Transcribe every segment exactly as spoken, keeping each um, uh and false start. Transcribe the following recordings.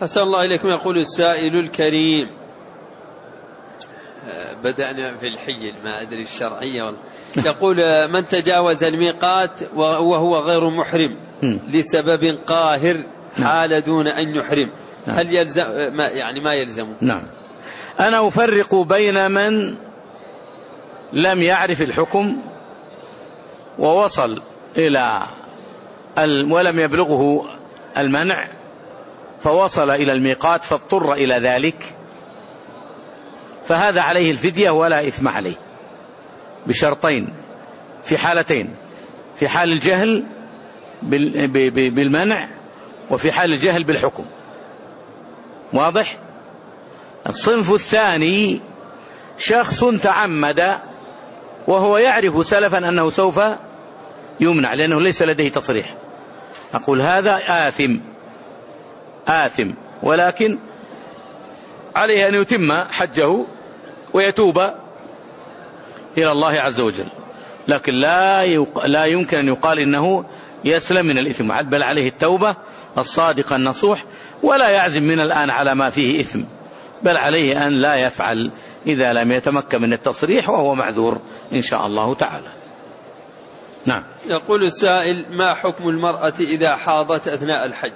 أسأل الله إليكم. يقول السائل الكريم، بدأنا في الحجل ما أدري الشرعية والله. يقول من تجاوز الميقات وهو غير محرم لسبب قاهر حال دون أن يحرم، هل يلزم ما يعني ما يلزمه؟ نعم. أنا أفرق بين من لم يعرف الحكم ووصل إلى ولم يبلغه المنع فوصل إلى الميقات فاضطر إلى ذلك، فهذا عليه الفدية ولا إثم عليه بشرطين في حالتين: في حال الجهل بالمنع وفي حال الجهل بالحكم. واضح؟ الصنف الثاني شخص تعمد وهو يعرف سلفا أنه سوف يمنع لأنه ليس لديه تصريح، أقول هذا آثم آثم ولكن عليه أن يتم حجه ويتوب إلى الله عز وجل، لكن لا لا يمكن أن يقال إنه يسلم من الإثم، بل عليه التوبة الصادقة النصوح، ولا يعزم من الآن على ما فيه إثم، بل عليه أن لا يفعل إذا لم يتمكن من التصريح وهو معذور إن شاء الله تعالى. نعم. يقول السائل: ما حكم المرأة إذا حاضت أثناء الحج؟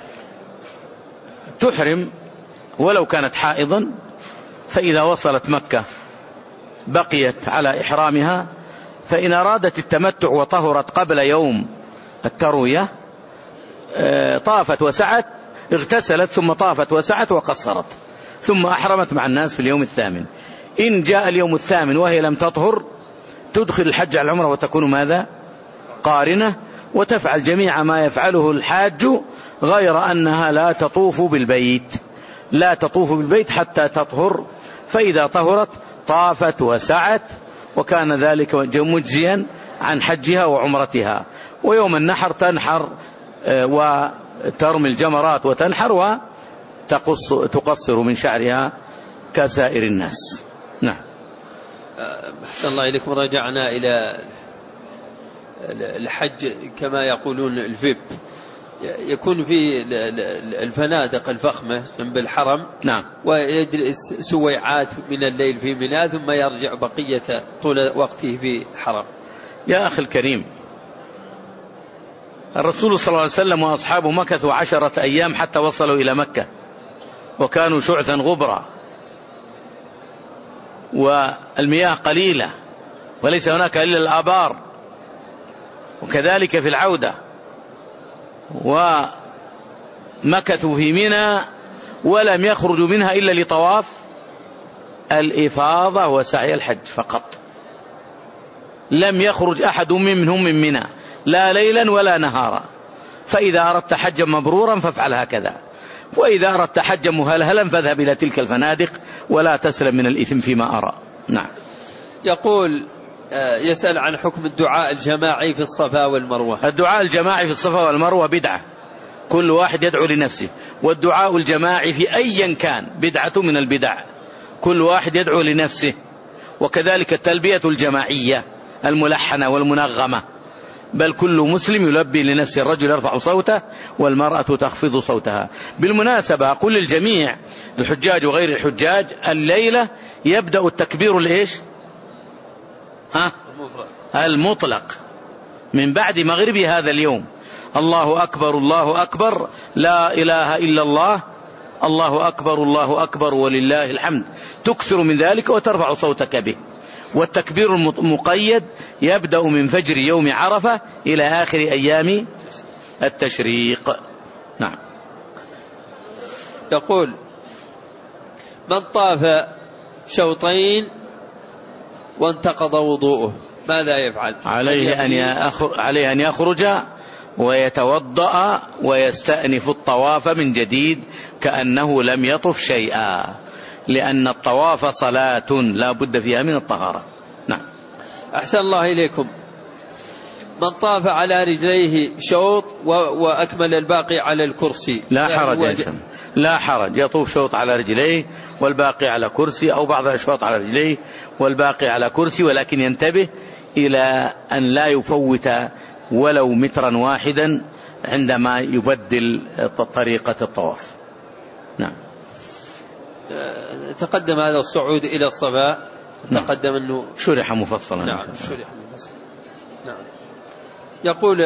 تحرم ولو كانت حائضا، فإذا وصلت مكة بقيت على إحرامها، فإن أرادت التمتع وطهرت قبل يوم التروية طافت وسعت، اغتسلت ثم طافت وسعت وقصرت، ثم أحرمت مع الناس في اليوم الثامن. إن جاء اليوم الثامن وهي لم تطهر تدخل الحج على العمرة وتكون ماذا؟ قارنة، وتفعل جميع ما يفعله الحاج، غير أنها لا تطوف بالبيت لا تطوف بالبيت حتى تطهر، فإذا طهرت طافت وسعت، وكان ذلك مجزيا عن حجها وعمرتها. ويوم النحر تنحر وترمي الجمرات وتنحر وتقصر من شعرها كسائر الناس. نعم. أحسن الله إليكم. رجعنا إلى الحج كما يقولون الفيب، يكون في الفنادق الفخمة جنب الحرم. نعم. ويجلس سويعات من الليل في منى ثم يرجع بقية طول وقته في الحرم. يا أخي الكريم، الرسول صلى الله عليه وسلم وأصحابه مكثوا عشرة أيام حتى وصلوا إلى مكة، وكانوا شعثا غبرا، والمياه قليلة وليس هناك إلا الآبار، وكذلك في العودة، ومكثوا في منى ولم يخرجوا منها إلا لطواف الإفاضة وسعي الحج فقط، لم يخرج أحد منهم من منى لا ليلا ولا نهارا. فإذا أردت حجا مبرورا فافعل هكذا، وإذا أردت حجا مهلهلا فاذهب إلى تلك الفنادق ولا تسلم من الإثم فيما أرى. نعم. يقول يسأل عن حكم الدعاء الجماعي في الصفا والمروة. الدعاء الجماعي في الصفا والمروة بدعة، كل واحد يدعو لنفسه، والدعاء الجماعي في أيا كان بدعة من البدع، كل واحد يدعو لنفسه. وكذلك التلبية الجماعية الملحنة والمنغمة، بل كل مسلم يلبي لنفسه، الرجل يرفع صوته والمرأة تخفض صوتها. بالمناسبة أقول للجميع الحجاج وغير الحجاج، الليلة يبدأ التكبير الإيش؟ ها؟ المطلق من بعد مغرب هذا اليوم، الله أكبر الله أكبر لا إله إلا الله، الله أكبر الله أكبر ولله الحمد، تكثر من ذلك وترفع صوتك به. والتكبير المقيد يبدأ من فجر يوم عرفة إلى آخر أيام التشريق. نعم. يقول: من طاف شوطين وانتقض وضوءه ماذا يفعل؟ عليه أن عليه أن يخرج ويتوضأ ويستأنف الطواف من جديد كأنه لم يطف شيئا، لأن الطواف صلاة لا بد فيها من الطهارة. نعم. أحسن الله إليكم. من طاف على رجليه شوط وأكمل الباقي على الكرسي لا حرج يا سلام، لا حرج، يطوف شوط على رجليه والباقي على كرسي، أو بعض الأشواط على رجليه والباقي على كرسي، ولكن ينتبه إلى أن لا يفوت ولو مترا واحدا عندما يبدل طريقة الطواف. نعم. تقدم هذا الصعود إلى الصفا، تقدم أنه شرح مفصلا. نعم شرح مفصلا. نعم. يقول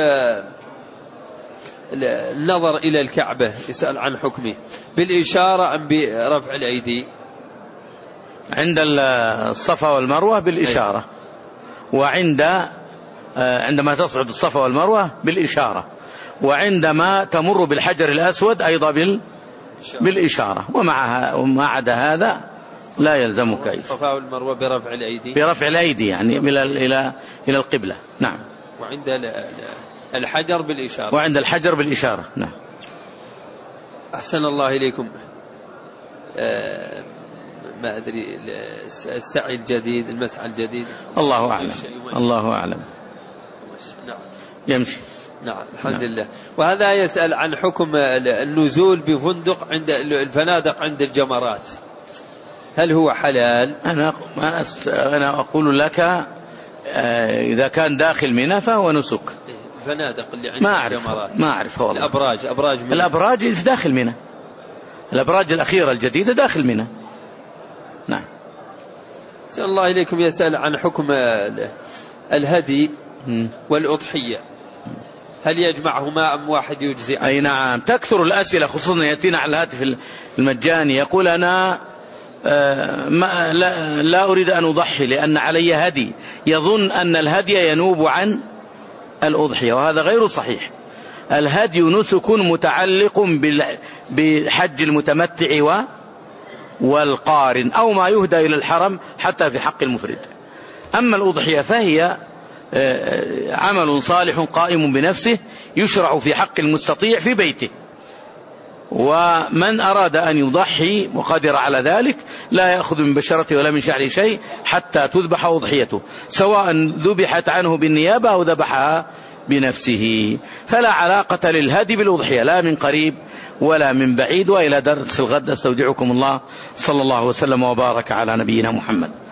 النظر إلى الكعبة يسأل عن حكمه بالإشارة أم برفع الأيدي؟ عند الصفا والمروة بالإشارة، وعند عندما تصعد الصفا والمروة بالإشارة، وعندما تمر بالحجر الأسود أيضا بالإشارة، ومعها وما عدا هذا لا يلزمك. الصفا والمروة برفع الأيدي، برفع الأيدي يعني إلى إلى إلى القبلة. نعم. وعند الحجر بالإشارة، وعند الحجر بالإشارة. نعم. أحسن الله إليكم. آه ما أدري السعي الجديد، المسعى الجديد، الله أعلم. الله أعلم. نعم. يمشي. نعم الحمد لله. وهذا يسأل عن حكم النزول بفندق عند الفنادق عند الجمرات، هل هو حلال؟ أنا أنا أقول لك إذا كان داخل منى فهو نسك. الفنادق اللي عند ما أعرف الجمرات، ما أعرف والله. الأبراج أبراج منى. الأبراج في داخل منى، الأبراج الأخيرة الجديدة داخل منى. نعم. سأل الله إليكم. يسأل عن حكم الهدي والأضحية، هل يجمعهما أم واحد يجزي؟ أي نعم، تكثر الأسئلة خصوصا يأتينا على الهاتف المجاني يقول أنا ما لا, لا أريد أن أضحي لأن علي هدي، يظن أن الهدي ينوب عن الأضحية، وهذا غير صحيح. الهدي نسك متعلق بحج المتمتع والقارن أو ما يهدى إلى الحرم حتى في حق المفرد. أما الأضحية فهي عمل صالح قائم بنفسه يشرع في حق المستطيع في بيته، ومن أراد أن يضحي وقدر على ذلك لا يأخذ من بشرته ولا من شعره شيء حتى تذبح أضحيته، سواء ذبحت عنه بالنيابة أو ذبحها بنفسه. فلا علاقة للهدي بالأضحية لا من قريب ولا من بعيد. وإلى درس الغد أستودعكم الله، صلى الله وسلم وبارك على نبينا محمد.